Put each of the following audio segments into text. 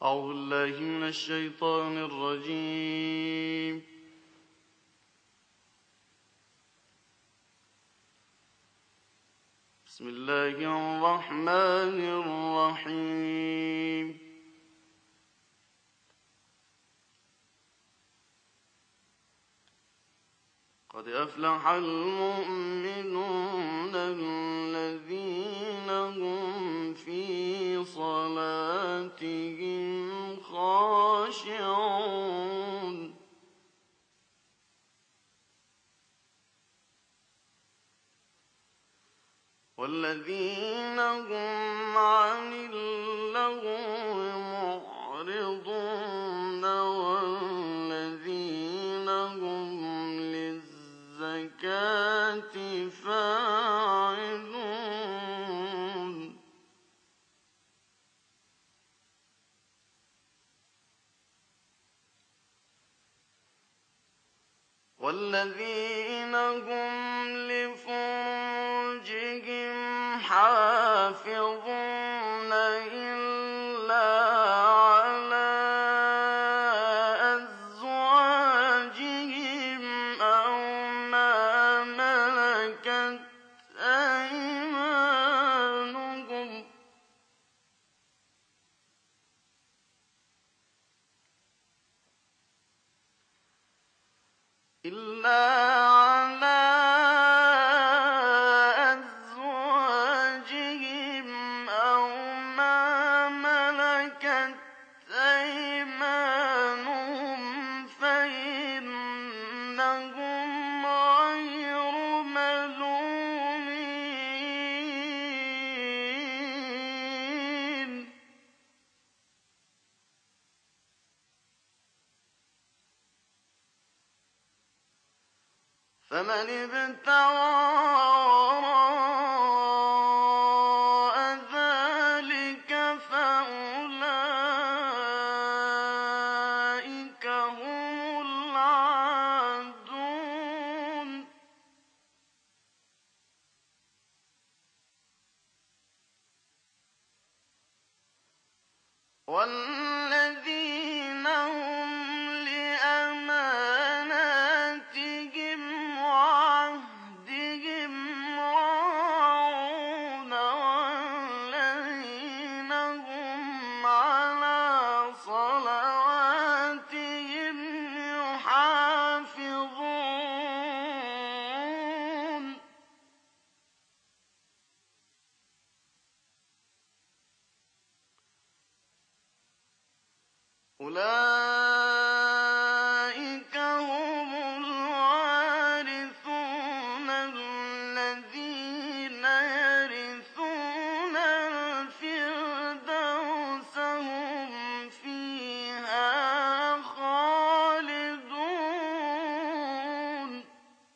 أعوذ بالله من الشيطان الرجيم. بسم الله الرحمن الرحيم. قد أفلح المؤمنون الذين هم في صلاتهم خاشعون والذين هم عن اللغو معرضون والذين هم للزكاة فاعلون والذين هم لفروجهم حافظون إلا على أزواجهم أو ما ملكت أيمانهم فإنهم غير ملومين فمن ابتغى وراء ذلك فأولئك هم العادون والذين هم لأماناتهم وعهدهم راعون والذين هم على صلواتهم يحافظون أولئك هم الوارثون الذين يرثون الفردوس هم فيها خالدون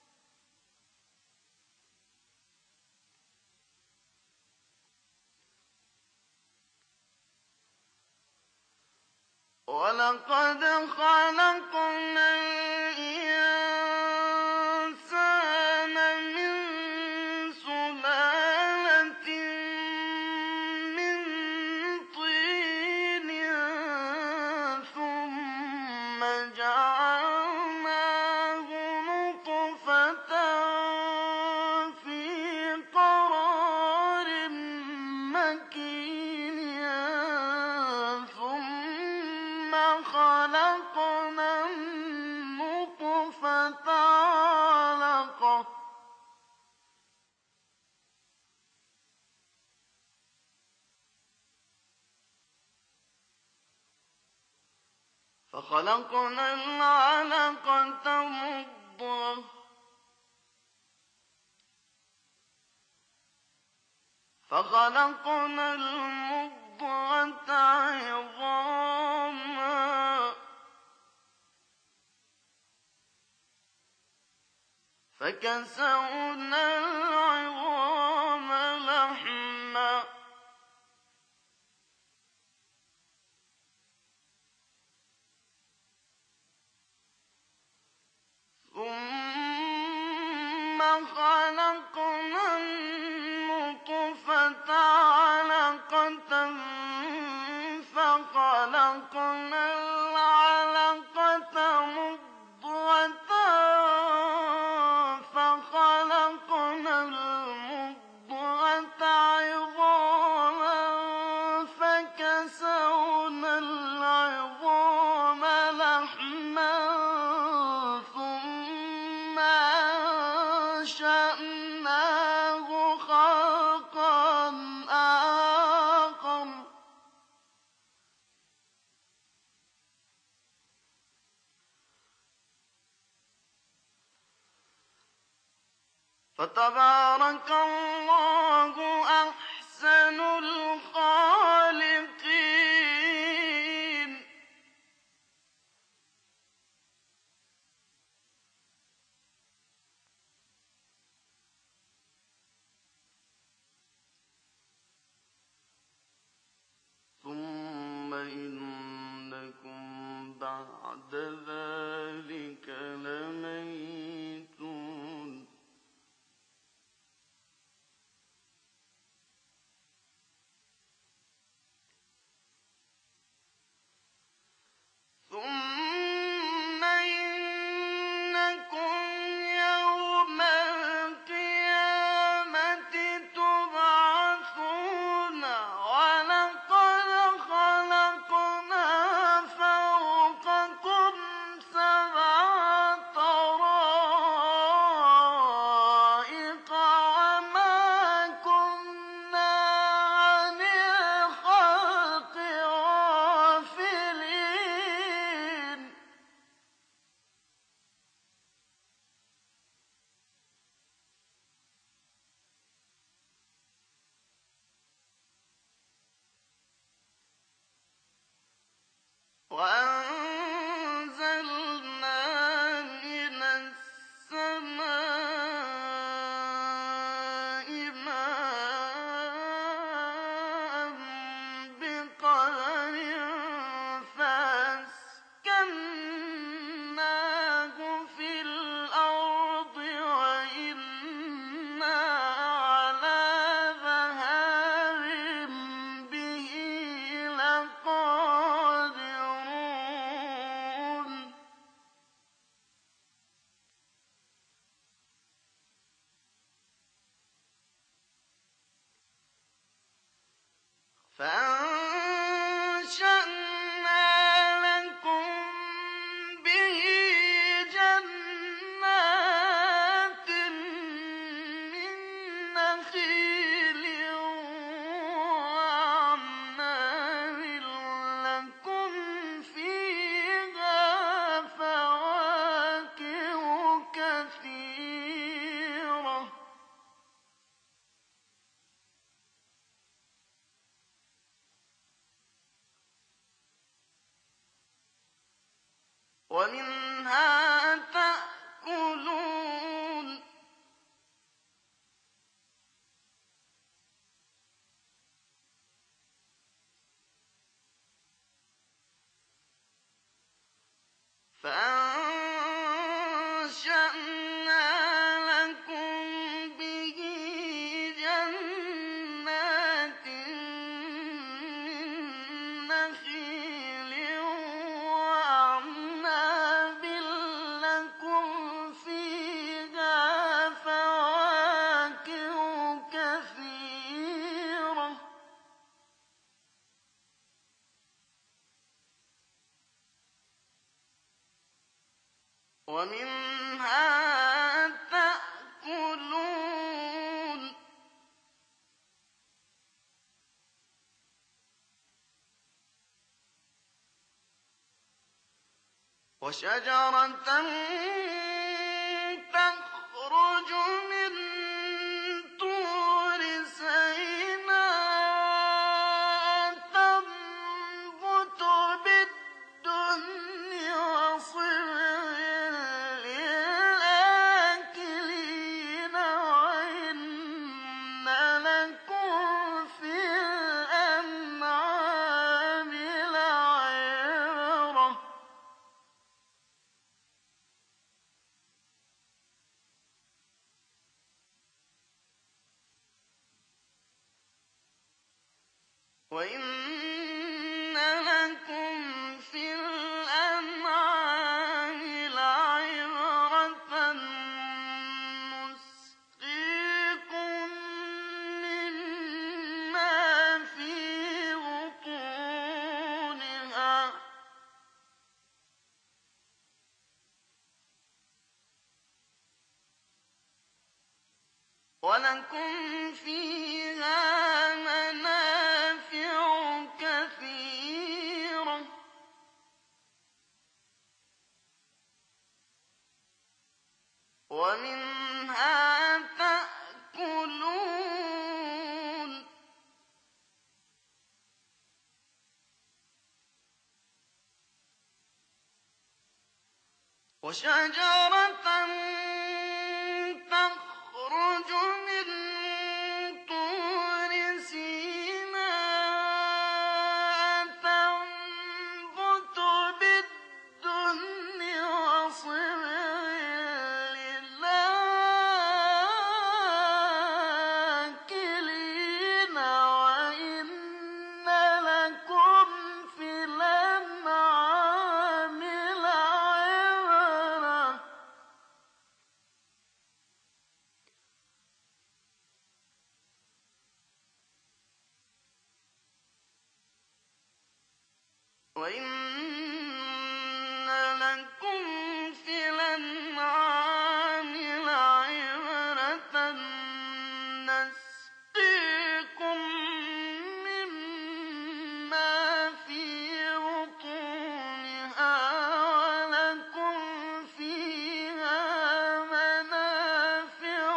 ولقد خلقنا الإنسان من سلالة من طين ثم جعلناه نطفة في قرار مكين ثم خلقنا النطفة علقة فخلقنا العلقة مضغة فخلقنا المضغة عظاما فكسونا العظام لحما ثم خلقنا النطفة علقة فخلقنا الْعِظَامَ لَحْمًا ثُمَّ أَنشَأْنَاهُ خَلْقًا آخَرَ ۚ فَتَبَارَكَ اللَّهُ أَحْسَنُ الْخَالِقِينَ. ثُمَّ إِنَّكُم بَعْدَ ذَٰلِكَ لَمَيِّتُونَ ثُمَّ إِنَّكُمْ يَوْمَ الْقِيَامَةِ تُبْعَثُونَ وَلَقَدْ خَلَقْنَا فَوْقَكُمْ سَبْعَ طَرَائِقَ وَمَا كُنَّا عَنِ الْخَلْقِ غَافِلِينَ وَأَنزَلْنَا مِنَ السَّمَاءِ مَاءً بِقَدَرٍ فَأَسْكَنَّاهُ فِي الْأَرْضِ وَإِنَّا عَلَىٰ ذَهَابٍ بِهِ لَقَادِرُونَ فَأَنشَأْنَا لَكُم بِهِ جَنَّاتٍ مِّن نَّخِيلٍ وَأَعْنَابٍ لَّكُمْ فِيهَا فَوَاكِهُ كَثِيرَةٌ وَمِنْهَا تَأْكُلُونَ فَأَنشَأْنَا لَكُم بِهِ جَنَّاتٍ مِّن نَّخِيلٍ وَأَعْنَابٍ لَّكُمْ فِيهَا فَوَاكِهُ كَثِيرَةٌ وَمِنْهَا تَأْكُلُونَ وَشَجَرَةً تَخْرُجُ مِن طُورِ سَيْنَاءَ تَنبُتُ بِالدُّهْنِ وَصِبْغٍ لِّلْآكِلِينَ وَإِنَّ لَكُمْ فِي الْأَنْعَامِ لَعِبْرَةً وَلَكُمْ فِيهَا مَنَافِعُ كَثِيرَةٌ وَمِنْهَا تَأْكُلُونَ وَشَجَرَةً تَخْرُجُ مِن طُورِ سِينَاءَ تَنبُتُ بِالدُّهْنِ وَصِبْغٍ لِّلْآكِلِينَ وَإِنَّ لَكُمْ فِي الْأَنْعَامِ لَعِبْرَةً ۖ نَسْقِيكُم مِّمَّا فِي بُطُونِهَا وَلَكُمْ فِيهَا مَنَافِعُ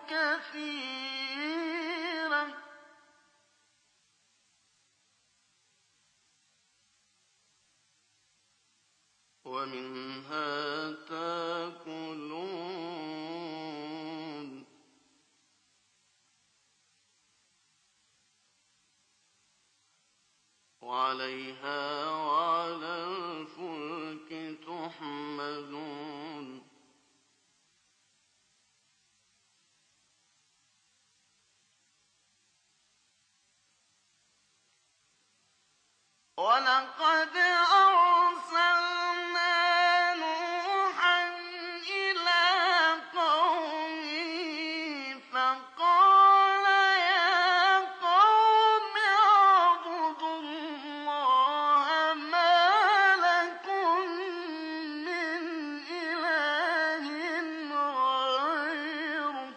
كَثِيرَةٌ وَمِنْهَا تَأْكُلُونَ وَعَلَيْهَا وَعَلَى الْفُلْكِ تُحْمَلُونَ وَلَقَدْ أَرْسَلْنَا نُوحًا إِلَىٰ قَوْمِهِ فَقَالَ يَا قَوْمِ اعْبُدُوا اللَّهَ مَا لَكُم مِّنْ إِلَٰهٍ غَيْرُهُ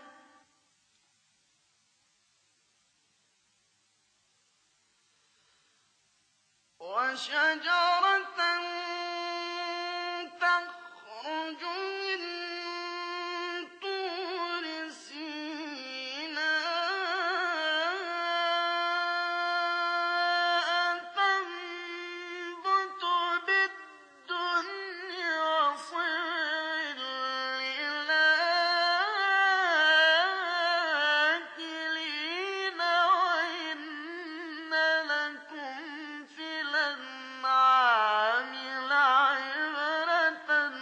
وَشَجَرَةً تَخْرُجُ مِن طُورِ سِينَاءَ تَنبُتُ بِالدُّهْنِ وَصِبْغٍ لِّلْآكِلِينَ وَإِنَّ لَكُمْ فِي الْأَنْعَامِ لَعِبْرَةً ۖ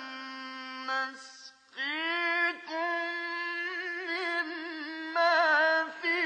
نَّسْقِيكُم مِّمَّا فِي